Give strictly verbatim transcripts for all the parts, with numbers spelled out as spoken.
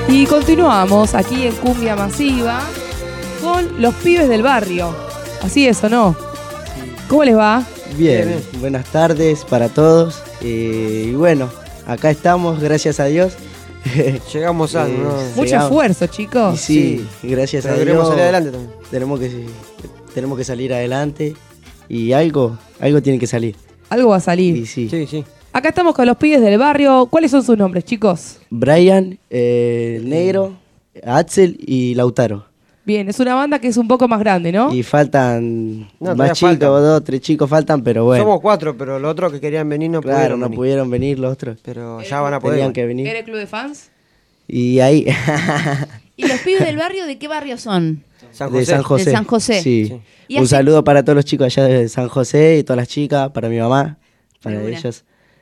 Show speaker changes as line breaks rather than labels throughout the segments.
Y continuamos aquí en Cumbia Masiva con los pibes del barrio. Así es, ¿o no? ¿Cómo les va?
Bien, bien. Buenas tardes para todos. Eh, y bueno, acá estamos, gracias a Dios.
Llegamos a...
Eh,
¿no?
Mucho
llegamos.
esfuerzo, chicos.
Y sí, sí, gracias
Pero
a Dios.
queremos salir adelante también.
Tenemos que, tenemos que salir adelante. Y algo, algo tiene que salir.
Algo va a salir.
Y sí.
Sí, sí.
Acá estamos con los pibes del barrio. ¿Cuáles son sus nombres, chicos?
Brian, eh, Negro, Axel y Lautaro.
Bien, es una banda que es un poco más grande, ¿no?
Y faltan
No, todavía
más chicos,
faltan.
dos, tres chicos faltan, pero bueno.
Somos cuatro, pero los otros que querían venir no
claro,
pudieron
no
venir.
pudieron venir los otros.
Pero ya van a poder.
Tenían que venir.
¿Eres club de fans?
Y ahí,
¿Y los pibes del barrio de qué barrio son?
San
de
José.
San José.
De San José.
Sí.
Sí.
¿Y
Un
hace-
saludo para todos los chicos allá de San José y todas las chicas, para mi mamá, para
De una.
ellos.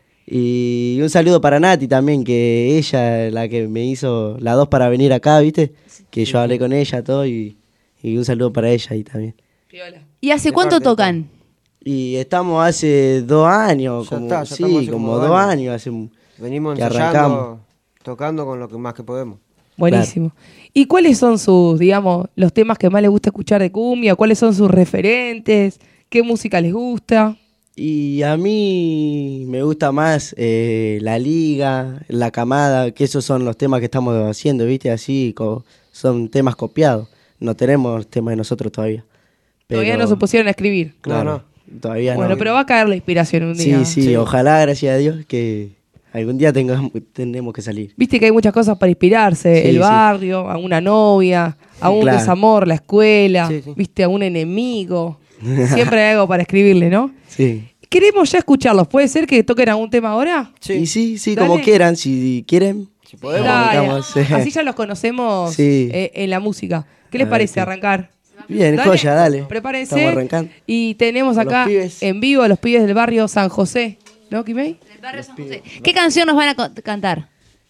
Y un saludo para Nati también, que ella la que me hizo las dos para venir acá, ¿viste? Que yo hablé con ella, todo, y, y un saludo para ella ahí también.
Piola.
¿Y hace
De
cuánto
parte de
tocan?
Y estamos hace dos años,
Ya
como,
está, ya
sí,
estamos hace
como
como
dos
dos
años.
años.
hace un-
Venimos
que
ensayando,
arrancamos.
tocando con lo que más que podemos.
Buenísimo. ¿Y cuáles son sus, digamos, los temas que más les gusta escuchar de cumbia? ¿Cuáles son sus referentes? ¿Qué música les gusta?
Y a mí me gusta más eh, la liga, la camada, que esos son los temas que estamos haciendo, ¿viste? Así, co- son temas copiados. No tenemos temas de nosotros todavía.
Todavía
Pero-
no se pusieron a escribir.
Claro, todavía
Bueno,
no.
pero va a caer la inspiración un día.
Sí, sí,
Sí.
ojalá, gracias a Dios, que algún día tengamos, tenemos que salir.
Viste que hay muchas cosas para inspirarse.
Sí,
el
sí.
barrio, a una novia, a un
Claro.
desamor, la escuela,
Sí, sí.
viste, a un enemigo. Siempre hay algo para escribirle, ¿no?
Sí.
Queremos ya escucharlos. ¿Puede ser que toquen algún tema ahora?
Y sí, sí,
Dale.
como quieran, si quieren.
Si podemos.
Dale.
arrancamos, eh.
Así ya los conocemos
Sí.
eh, en la música. ¿Qué les
A ver,
parece
sí.
arrancar?
Bien,
Dale.
joya, dale.
Prepárense.
Estamos arrancando.
Y tenemos
Con los
acá
pibes.
en vivo a los pibes del barrio San José. ¿No, Kimei?
Del barrio San José. ¿Qué canción nos van a co- cantar?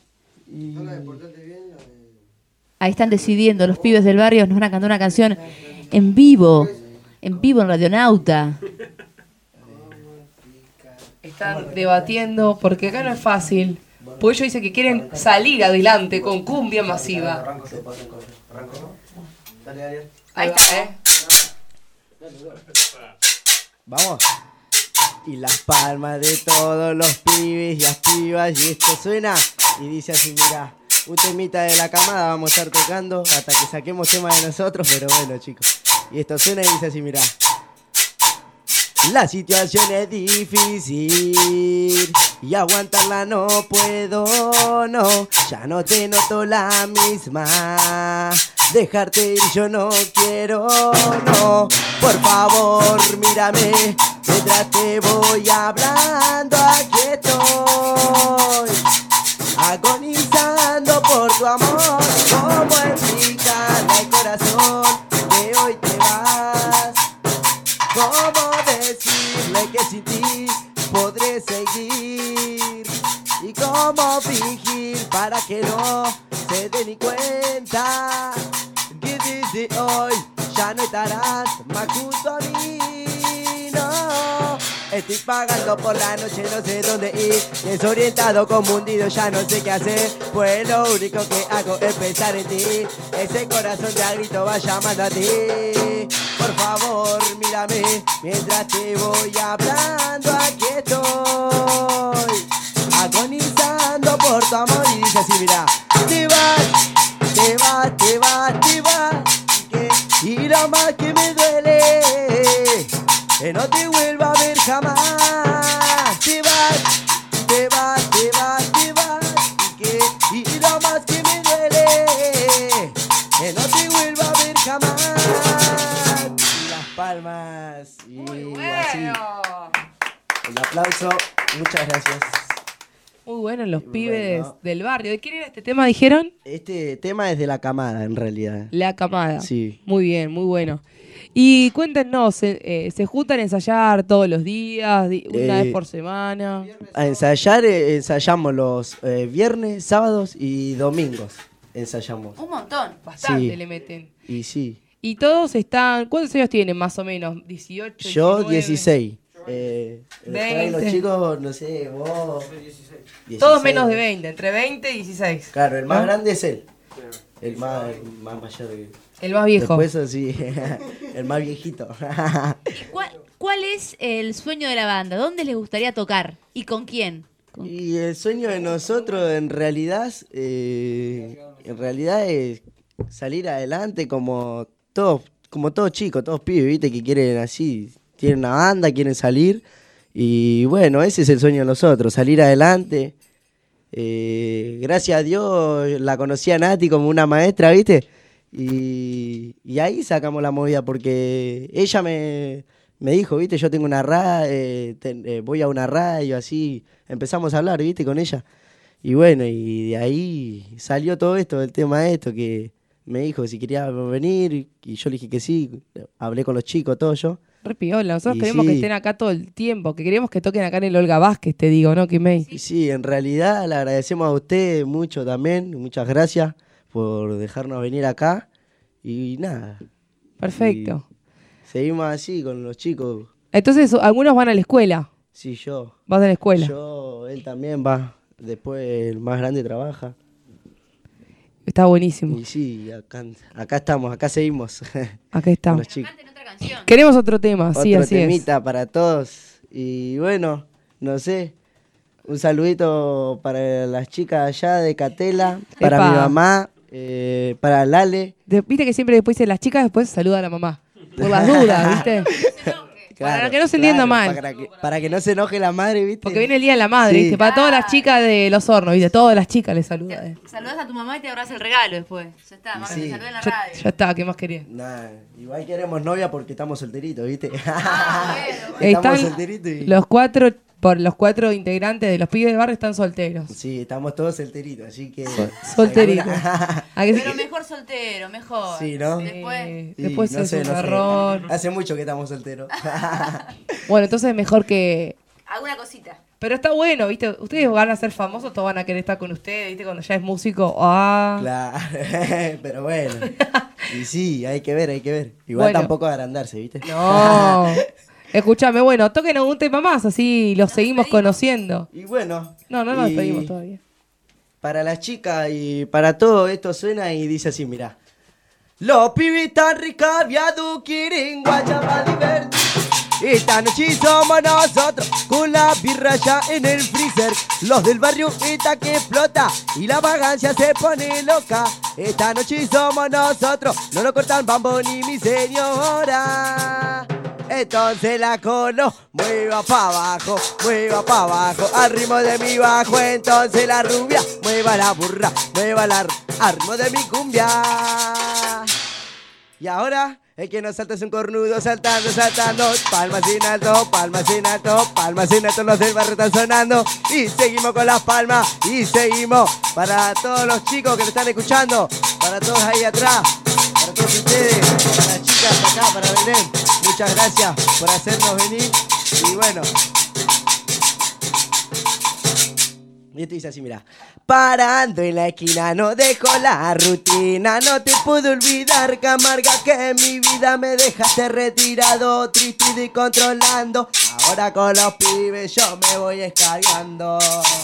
Ahí están decidiendo, los pibes del barrio nos van a cantar una canción en vivo, en vivo en Radionauta.
Están debatiendo porque acá no es fácil. Pues ellos dicen que quieren salir adelante con cumbia masiva. Ahí está, ¿eh?
Vamos. Y las palmas de todos los pibes y las pibas. Y esto suena y dice así, mira, un temita de la camada vamos a estar tocando hasta que saquemos temas de nosotros, pero bueno, chicos. Y esto suena y dice así, mira. La situación es difícil y aguantarla no puedo, no. Ya no te noto la misma. Dejarte ir yo no quiero, no. Por favor, mírame mientras te voy hablando. Aquí estoy agonizando por tu amor. Como explicarle al corazón que hoy te vas. ¿Cómo decirle que sin ti podré seguir? ¿Y cómo fingir para que no se dé ni cuenta? Que desde hoy ya no estarás más junto a mí, no. Estoy pagando por la noche, no sé dónde ir. Desorientado, confundido, ya no sé qué hacer. Pues lo único que hago es pensar en ti. Ese corazón de a grito va llamando a ti. Por favor, mírame mientras te voy hablando. Aquí estoy agonizando por tu amor. Y dice así, mira. Te vas, te vas, te vas, te vas. Que- Y lo más que me duele que no te vuelva a ver jamás. Te vas, te vas, te vas, te vas. Y, que, y lo más que me duele que no te vuelva a ver jamás. Y las palmas y así. El aplauso, muchas gracias.
Muy bueno, los
Bueno.
pibes del barrio. ¿De quién era este tema, dijeron?
Este tema es de la camada, en realidad.
La camada.
Sí.
Muy bien, muy bueno. Y cuéntenos, ¿se, eh, ¿se juntan a ensayar todos los días, di- una
Eh,
vez por semana?
A ensayar, eh, ensayamos los eh, viernes, sábados y domingos. Ensayamos.
Un montón.
Bastante
sí.
le meten.
Y sí.
Y todos están, ¿cuántos años tienen más o menos? ¿dieciocho?
Yo
diecinueve?
dieciséis. Eh, después
veinte.
los chicos, no sé, vos. dieciséis.
Todos menos de veinte, entre veinte y dieciséis.
Claro, el más
¿no?
grande es él. El más, el más mayor. que-
El más viejo.
Después, sí, el más viejito.
¿Cuál, cuál es el sueño de la banda? ¿Dónde les gustaría tocar? ¿Y con quién? Con-
Y el sueño de nosotros en realidad, eh, en realidad es salir adelante como todos, como todos chicos, todos pibes, viste, que quieren así, tienen una banda, quieren salir. Y bueno, ese es el sueño de nosotros, salir adelante. Eh, gracias a Dios la conocí a Nati como una maestra, viste. Y, y ahí sacamos la movida porque ella me, me dijo, viste, yo tengo una radio, voy a una radio, así. Empezamos a hablar, viste, con ella. Y bueno, y de ahí salió todo esto, el tema de esto, que me dijo si quería venir, y yo le dije que sí. Hablé con los chicos, todo yo.
Re piola. Nosotros
Y
queremos que
sí.
estén acá todo el tiempo, que queremos que toquen acá en el Olga Vázquez, te digo, ¿no, Kimei?
Y sí, en realidad le agradecemos a usted mucho también, muchas gracias por dejarnos venir acá. Y nada,
Perfecto.
seguimos así con los chicos.
Entonces, algunos van a la escuela.
Sí, yo.
Vas a la escuela.
Yo, él también va. Después el más grande trabaja.
Está buenísimo.
Y sí, acá, acá estamos, acá seguimos.
Acá
con
está.
los chicos.
Canten otra canción.
Queremos otro tema, sí,
Otro
así es.
temita para todos. Y bueno, no sé. Un saludito para las chicas allá de Catela, para
Epa.
mi mamá, eh, para Lale.
De- Viste que siempre después dicen las chicas, después saluda a la mamá. Por las dudas, ¿viste? Para que no se entienda mal.
Para que, para que no se enoje la madre, ¿viste?
Porque viene el Día de la Madre,
Sí.
¿viste? Para todas las chicas de Los Hornos, ¿viste? Todas las chicas les saluda. eh.
Saludas a tu mamá y te abrazas el regalo después. Ya está, mamá,
Sí.
te saludé en la
Ya,
radio.
ya está, ¿qué más quería?
Nah, igual queremos novia porque estamos solteritos, ¿viste?
Eh,
estamos
Están
solteritos y...
los cuatro, por los cuatro integrantes de los pibes de barrio están solteros.
Sí, estamos todos solteritos, así que...
Solteritos.
¿Alguna?
¿A que sí?
Pero mejor soltero, mejor.
Sí, ¿no?
Después.
Eh,
Sí,
después
no
es
sé,
un
no sé.
error.
Hace mucho que estamos solteros.
Bueno, entonces mejor que...
Alguna cosita.
Pero está bueno, ¿viste? Ustedes van a ser famosos, todos van a querer estar con ustedes, ¿viste? Cuando ya es músico, ah...
Claro, pero bueno. Y sí, hay que ver, hay que ver. Igual
Bueno.
tampoco agrandarse, ¿viste?
No. Escuchame, bueno, toquen un tema más, así los seguimos conociendo.
Y bueno.
No, no nos
y
despedimos todavía.
Para las chicas y para todo esto suena y dice así, mira. Los pibitas recabiados quieren guayaba divertir. Esta noche somos nosotros con la birra ya en el freezer. Los del barrio esta que explota y la vagancia se pone loca. Esta noche somos nosotros, no lo cortan bambo ni mi señora. Entonces la cono mueva pa' abajo, mueva pa' abajo, al ritmo de mi bajo. Entonces la rubia mueva la burra, mueva la al ritmo de mi cumbia. Y ahora el que no salta es un cornudo saltando, saltando. Palmas en alto, palmas en alto, palmas en alto, los del barrio están sonando. Y seguimos con las palmas, y seguimos. Para todos los chicos que me están escuchando, para todos ahí atrás, para todos ustedes, para las chicas acá, para Belén. Muchas gracias por hacernos venir. Y bueno. Y esto dice así, mira. Parando en la esquina, no dejo la rutina. No te puedo olvidar, Camarga, que en mi vida me dejaste retirado, triste y controlando. Ahora con los pibes yo me voy escargando.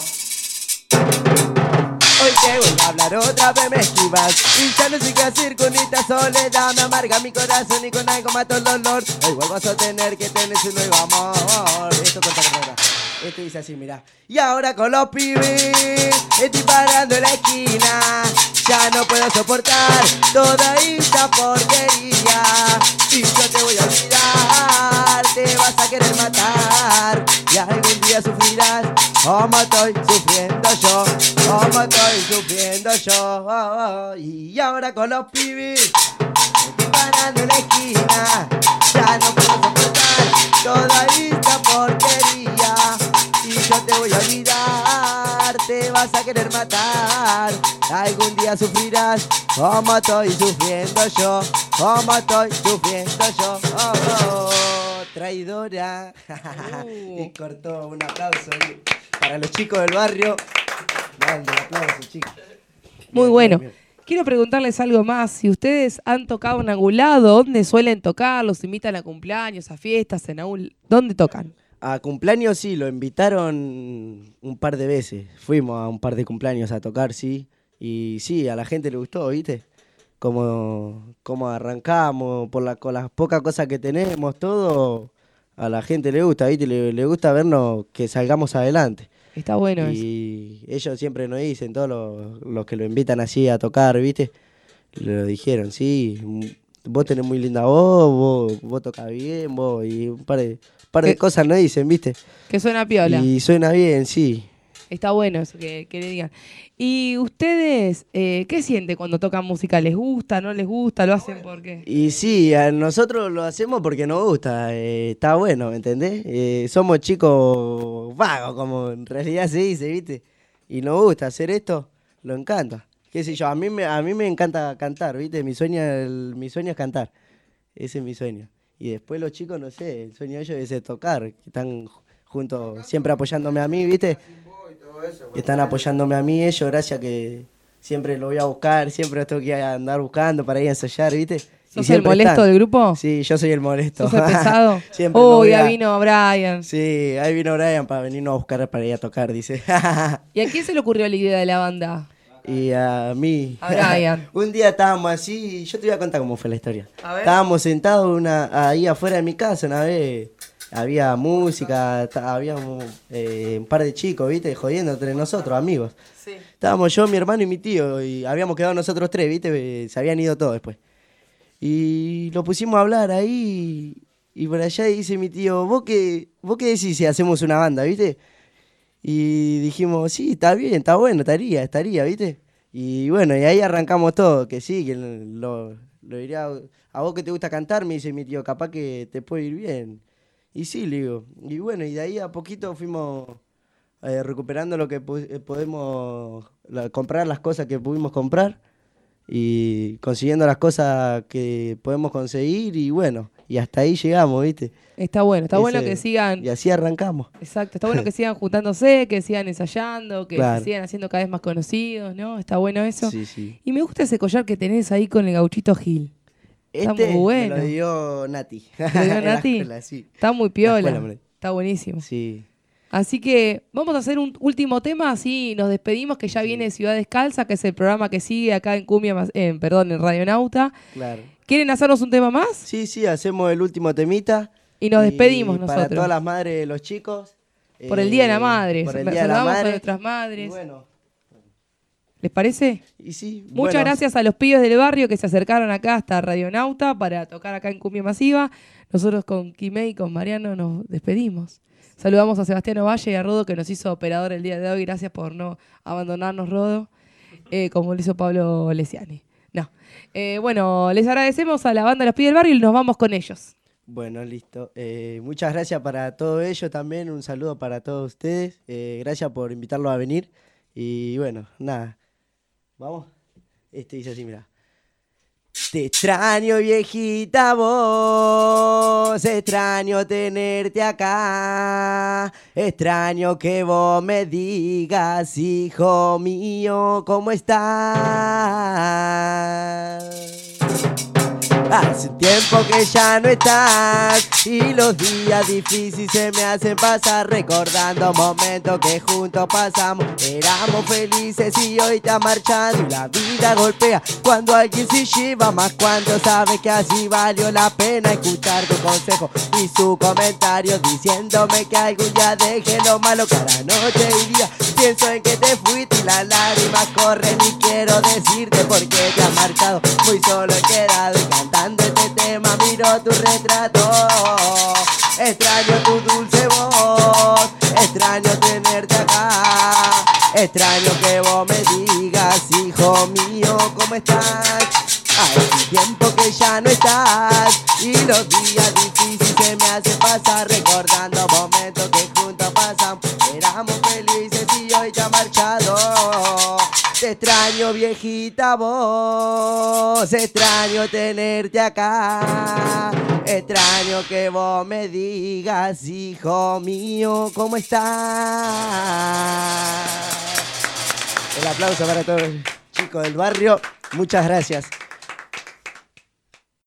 Hoy te voy a hablar otra vez, me esquivas y ya no sé qué hacer con esta soledad. Me amarga mi corazón y con algo mato el dolor. Hoy vuelvo a sostener que tenés un nuevo amor. Esto con carrera. Esto dice así, mira. Y ahora con los pibes estoy parando en la esquina. Ya no puedo soportar toda esta porquería. Y yo te voy a olvidar, te vas a querer matar. Y algún día sufrirás como estoy sufriendo yo, como estoy sufriendo yo. Oh, oh. Y ahora con los pibes estoy parando en la esquina. Ya no puedo soportar toda esta porquería. Y yo te voy a olvidar, te vas a querer matar. Algún día sufrirás como estoy sufriendo yo, como estoy sufriendo yo. Oh, oh, traidora.
Uh.
Y cortó un aplauso para los chicos del barrio. Grande aplauso, chicos.
Muy
Bien,
bueno.
bien, bien.
Quiero preguntarles algo más. Si ustedes han tocado en algún lado, ¿dónde suelen tocar? ¿Los invitan a cumpleaños, a fiestas, en algún... ¿Dónde tocan?
A cumpleaños sí, lo invitaron un par de veces. Fuimos a un par de cumpleaños a tocar, sí.
Y sí, a la gente le gustó, ¿viste? Como, como arrancamos, por la, con las pocas cosas que tenemos, todo, a la gente le gusta, ¿viste? Le, le gusta vernos que salgamos adelante.
Está bueno eso.
Y ellos siempre nos dicen, todos los, los que lo invitan así a tocar, ¿viste? Lo dijeron, sí, vos tenés muy linda voz, vos, vos tocas bien, vos, y un par de, par de
Que-
cosas nos dicen, ¿viste?
Que suena piola.
Y suena bien, sí.
Está bueno eso que, que le digan. ¿Y ustedes eh, qué sienten cuando tocan música? ¿Les gusta? ¿No les gusta? ¿Lo hacen por qué?
Y sí, a nosotros lo hacemos porque nos gusta, eh, está bueno, ¿me entendés? Eh, somos chicos vagos, como en realidad se dice, ¿viste? Y nos gusta hacer esto, lo encanta. Qué sé yo, a mí me, a mí me encanta cantar, ¿viste? Mi sueño, el- mi sueño es cantar, ese es mi sueño. Y después los chicos, no sé, el sueño de ellos es tocar, que están juntos, siempre apoyándome a mí, ¿viste? Que están apoyándome a mí ellos, gracias que siempre lo voy a buscar, siempre los tengo que andar buscando para ir a ensayar, ¿viste? Y
¿Sos el
siempre
molesto
están.
del grupo?
Sí, yo soy el molesto.
¿Sos el pesado?
Siempre lo
Oh,
voy
ya
a-
vino Brian.
Sí, ahí vino Brian para venirnos a buscar para ir a tocar, dice.
¿Y a quién se le ocurrió la idea de la banda?
Y a mí.
A Brian.
Un día estábamos así, yo te voy a contar cómo fue la historia.
A ver.
Estábamos sentados una, ahí afuera de mi casa una vez. Había música, ta- había un, eh, un par de chicos, ¿viste? Jodiendo entre nosotros, amigos.
Sí.
Estábamos yo, mi hermano y mi tío, y habíamos quedado nosotros tres, ¿viste? Eh, Se habían ido todos después. Y lo pusimos a hablar ahí, y por allá dice mi tío, ¿vos qué, vos qué decís si hacemos una banda, ¿viste? Y dijimos, sí, está bien, está bueno, estaría, estaría, ¿viste? Y bueno, y ahí arrancamos todo, que sí, que lo, lo diría, a vos que te gusta cantar, me dice mi tío, capaz que te puede ir bien. Y sí, le digo, y bueno, y de ahí a poquito fuimos eh, recuperando lo que pu- eh, podemos, la- comprar las cosas que pudimos comprar y consiguiendo las cosas que podemos conseguir y bueno, y hasta ahí llegamos, ¿viste?
Está bueno, está bueno
Ese-
que sigan.
Y así arrancamos.
Exacto, está bueno que sigan juntándose, que sigan ensayando, que
Claro.
se sigan haciendo cada vez más conocidos, ¿no? Está bueno eso.
Sí, sí.
Y me gusta ese collar que tenés ahí con el gauchito Gil. Está
Este
muy bueno.
me lo dio Nati.
¿Te lo dio
En la
Nati?
escuela, sí.
Está muy
La
piola.
escuela, me lo-
Está buenísimo.
Sí.
Así que vamos a hacer un último tema, así nos despedimos, que ya viene Ciudad Descalza, que es el programa que sigue acá en Cumbia, Mas- en, perdón, en Radionauta.
Claro.
¿Quieren hacernos un tema más?
Sí, sí, hacemos el último temita.
Y nos despedimos
Para
nosotros.
todas las madres de los chicos.
Por el Día de la
eh,
Madre.
Por el Día de la
Saludamos a
Madre.
nuestras
Y
madres.
bueno,
¿Les parece?
y sí.
Muchas
bueno,
gracias a los pibes del barrio que se acercaron acá hasta Radionauta para tocar acá en Cumbia Masiva. Nosotros con Quimé y con Mariano nos despedimos. Saludamos a Sebastián Ovalle y a Rodo que nos hizo operador el día de hoy. Gracias por no abandonarnos, Rodo, eh, como lo hizo Pablo Lesiani. No. Eh, bueno, les agradecemos a la banda Los Pibes del Barrio y nos vamos con ellos.
Bueno, listo. Eh, muchas gracias para todo ello también. Un saludo para todos ustedes. Eh, gracias por invitarlos a venir. Y bueno, nada. Vamos. Este dice así, mira. Te extraño, viejita vos, extraño tenerte acá, extraño que vos me digas, hijo mío, ¿cómo estás? Hace un tiempo que ya no estás y los días difíciles se me hacen pasar recordando momentos que juntos pasamos. Éramos felices y hoy te has marchado y la vida golpea cuando alguien se lleva más cuando sabes que así valió la pena escuchar tu consejo y su comentario diciéndome que algún día deje lo malo cada noche y día. Pienso en que te fuiste y las lágrimas corren y quiero decirte por qué te has marchado. Muy solo he quedado y cantando este tema miro tu retrato. Extraño tu dulce voz, extraño tenerte acá, extraño que vos me digas, hijo mío, ¿cómo estás? Hace tiempo que ya no estás y los días difíciles se me hacen pasar recordando momentos que juntos pasamos. Éramos felices y hoy te has marchado. Te extraño, viejita vos, extraño tenerte acá, extraño que vos me digas, hijo mío, ¿cómo estás? El aplauso para todos los chicos del barrio. Muchas gracias.